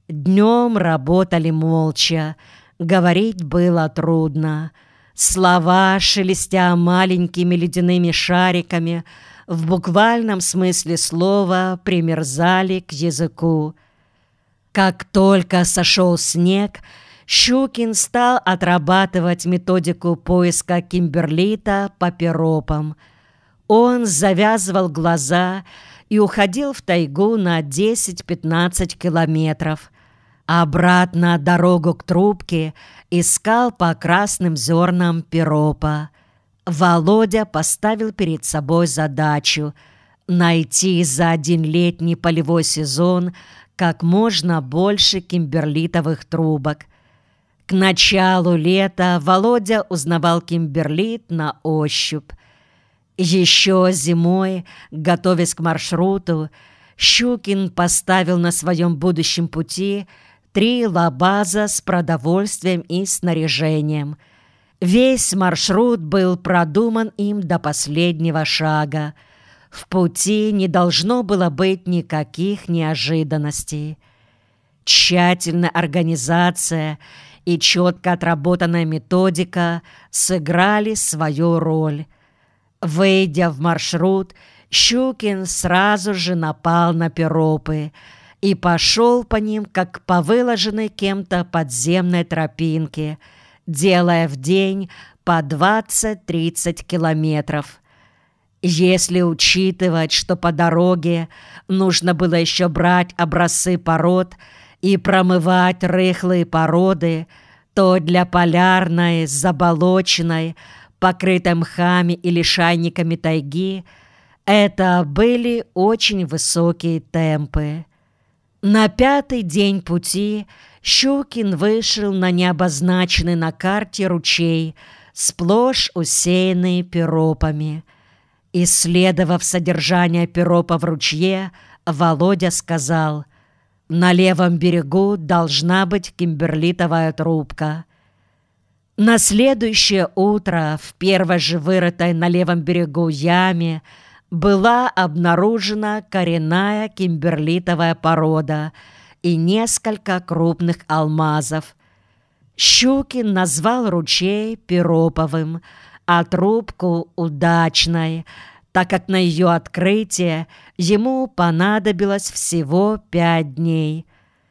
Днем работали молча, говорить было трудно. Слова, шелестя маленькими ледяными шариками, в буквальном смысле слова примерзали к языку. Как только сошел снег, Щукин стал отрабатывать методику поиска кимберлита по пиропам. Он завязывал глаза и уходил в тайгу на 10-15 километров. Обратно дорогу к трубке искал по красным зернам пиропа. Володя поставил перед собой задачу найти за один летний полевой сезон как можно больше кимберлитовых трубок. К началу лета Володя узнавал кимберлит на ощупь. Еще зимой, готовясь к маршруту, Щукин поставил на своем будущем пути 3 лабаза с продовольствием и снаряжением. Весь маршрут был продуман им до последнего шага. В пути не должно было быть никаких неожиданностей. Тщательная организация и четко отработанная методика сыграли свою роль. Выйдя в маршрут, Щукин сразу же напал на пиропы и пошел по ним, как по выложенной кем-то подземной тропинке, делая в день по 20-30 километров. Если учитывать, что по дороге нужно было еще брать образцы пород и промывать рыхлые породы, то для полярной, заболоченной, покрытой мхами и лишайниками тайги, это были очень высокие темпы. На 5-й день пути Щукин вышел на необозначенный на карте ручей, сплошь усеянный пиропами. Исследовав содержание пиропа в ручье, Володя сказал: «На левом берегу должна быть кимберлитовая трубка». На следующее утро в первой же вырытой на левом берегу яме была обнаружена коренная кимберлитовая порода и несколько крупных алмазов. Щукин назвал ручей Пироповым, а трубку — Удачной, так как на ее открытие ему понадобилось всего 5 дней.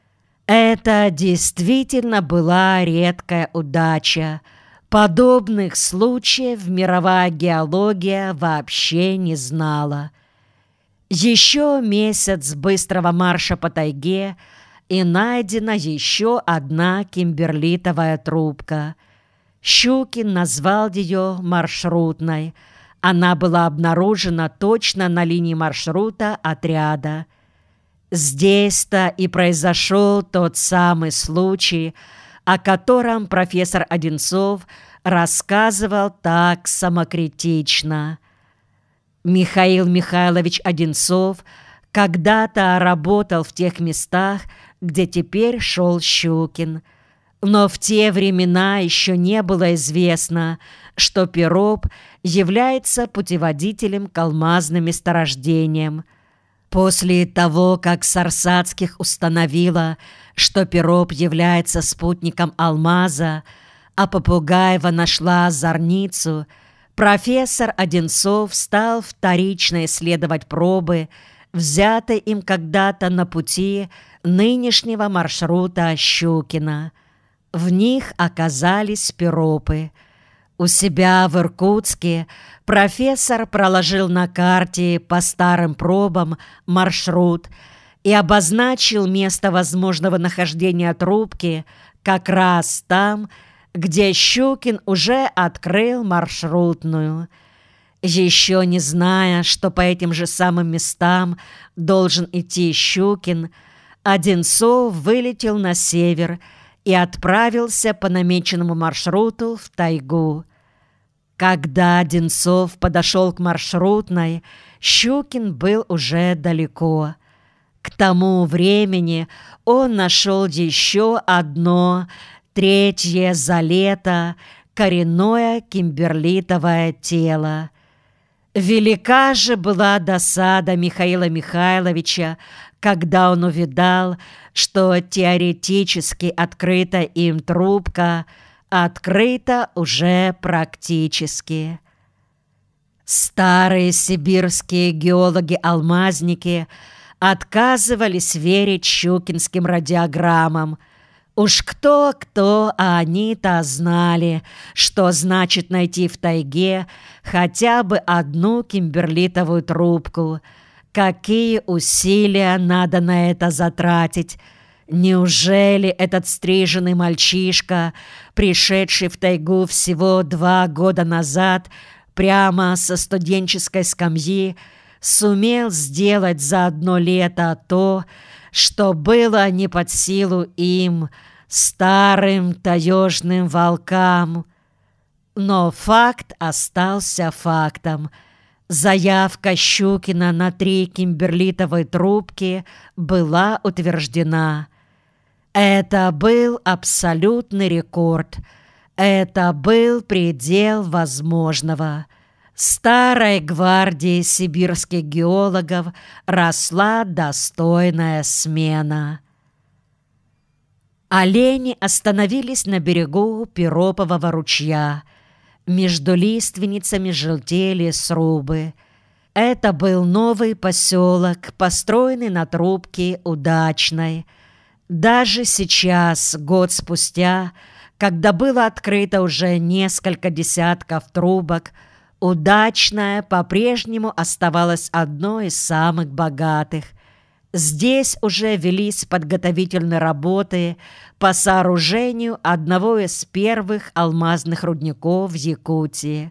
Это действительно была редкая удача. Подобных случаев мировая геология вообще не знала. Еще месяц быстрого марша по тайге, и найдена еще одна кимберлитовая трубка. Щукин назвал ее маршрутной. Она была обнаружена точно на линии маршрута отряда. Здесь-то и произошел тот самый случай, о котором профессор Одинцов рассказывал так самокритично. Михаил Михайлович Одинцов когда-то работал в тех местах, где теперь шел Щукин. Но в те времена еще не было известно, что Пироп является путеводителем к алмазным месторождениям. После того, как Сарсацких установила, что Пироп является спутником алмаза, а Попугаева нашла зорницу, профессор Одинцов стал вторично исследовать пробы, взятые им когда-то на пути нынешнего маршрута Щукина. В них оказались пиропы. У себя в Иркутске профессор проложил на карте по старым пробам маршрут и обозначил место возможного нахождения трубки как раз там, где Щукин уже открыл маршрутную. Еще не зная, что по этим же самым местам должен идти Щукин, Одинцов вылетел на север и отправился по намеченному маршруту в тайгу. Когда Одинцов подошел к маршрутной, Щукин был уже далеко. К тому времени он нашел еще одно, 3-е за лето, коренное кимберлитовое тело. Велика же была досада Михаила Михайловича, когда он увидал, что теоретически открыта им трубка открыта уже практически. Старые сибирские геологи-алмазники отказывались верить щукинским радиограммам. Уж кто-кто, а они-то знали, что значит найти в тайге хотя бы одну кимберлитовую трубку. Какие усилия надо на это затратить? Неужели этот стриженный мальчишка, пришедший в тайгу всего 2 года назад, прямо со студенческой скамьи, сумел сделать за 1 лето то, что было не под силу им, старым таежным волкам? Но факт остался фактом. Заявка Щукина на 3 кимберлитовые трубки была утверждена. Это был абсолютный рекорд. Это был предел возможного. Старой гвардии сибирских геологов росла достойная смена. Олени остановились на берегу Пиропового ручья. Между лиственницами желтели срубы. Это был новый поселок, построенный на трубке Удачной. Даже сейчас, год спустя, когда было открыто уже несколько десятков трубок, Удачная по-прежнему оставалась одной из самых богатых. Здесь уже велись подготовительные работы по сооружению одного из первых алмазных рудников в Якутии.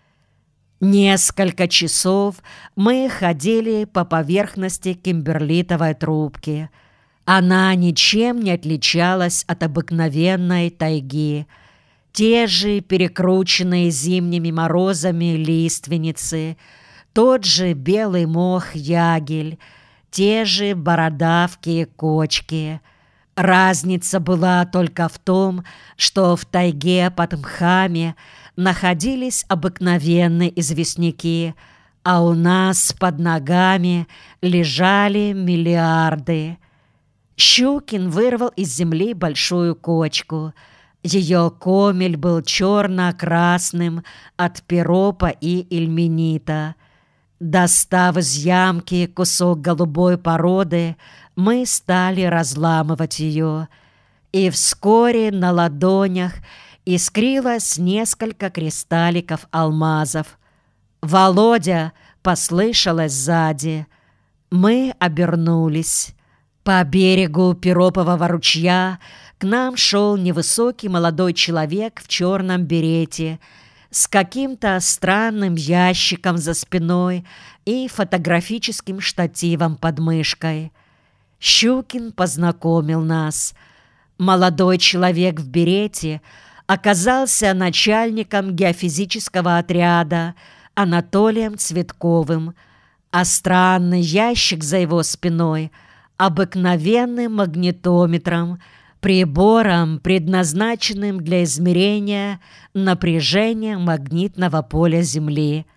Несколько часов мы ходили по поверхности кимберлитовой трубки. Она ничем не отличалась от обыкновенной тайги. Те же перекрученные зимними морозами лиственницы, тот же белый мох-ягель, те же бородавки и кочки. Разница была только в том, что в тайге под мхами находились обыкновенные известняки, а у нас под ногами лежали миллиарды. Щукин вырвал из земли большую кочку. Ее комель был черно-красным от пиропа и ильменита. Достав из ямки кусок голубой породы, мы стали разламывать ее, и вскоре на ладонях искрилось несколько кристалликов алмазов. «Володя!» — послышалось сзади. Мы обернулись. По берегу Пиропового ручья к нам шел невысокий молодой человек в черном берете с каким-то странным ящиком за спиной и фотографическим штативом под мышкой. Щукин познакомил нас. Молодой человек в берете оказался начальником геофизического отряда Анатолием Цветковым, а странный ящик за его спиной — обыкновенным магнитометром, прибором, предназначенным для измерения напряжения магнитного поля Земли.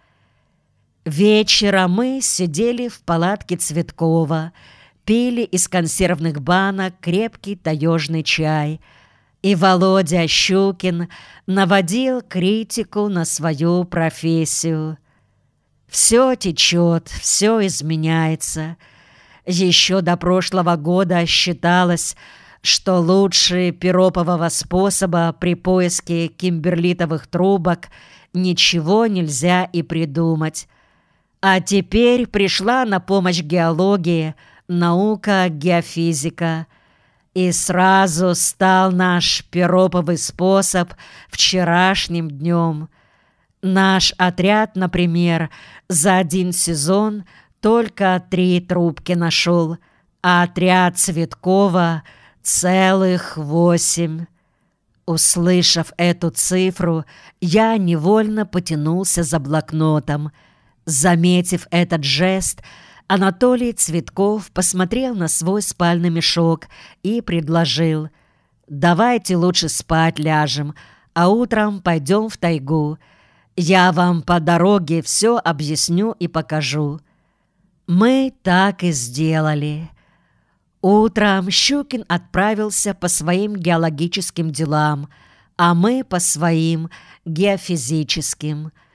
Вечером мы сидели в палатке Цветкова, пили из консервных банок крепкий таежный чай, и Володя Щукин наводил критику на свою профессию. Все течет, все изменяется. Еще до прошлого года считалось, что лучше пиропового способа при поиске кимберлитовых трубок ничего нельзя и придумать. А теперь пришла на помощь геологии наука геофизика, и сразу стал наш пироповый способ вчерашним днем. Наш отряд, например, за 1 сезон только 3 трубки нашел, а отряд Цветкова целых 8. Услышав эту цифру, я невольно потянулся за блокнотом. Заметив этот жест, Анатолий Цветков посмотрел на свой спальный мешок и предложил: «Давайте лучше спать ляжем, а утром пойдем в тайгу. Я вам по дороге все объясню и покажу». Мы так и сделали. Утром Щукин отправился по своим геологическим делам, а мы по своим геофизическим.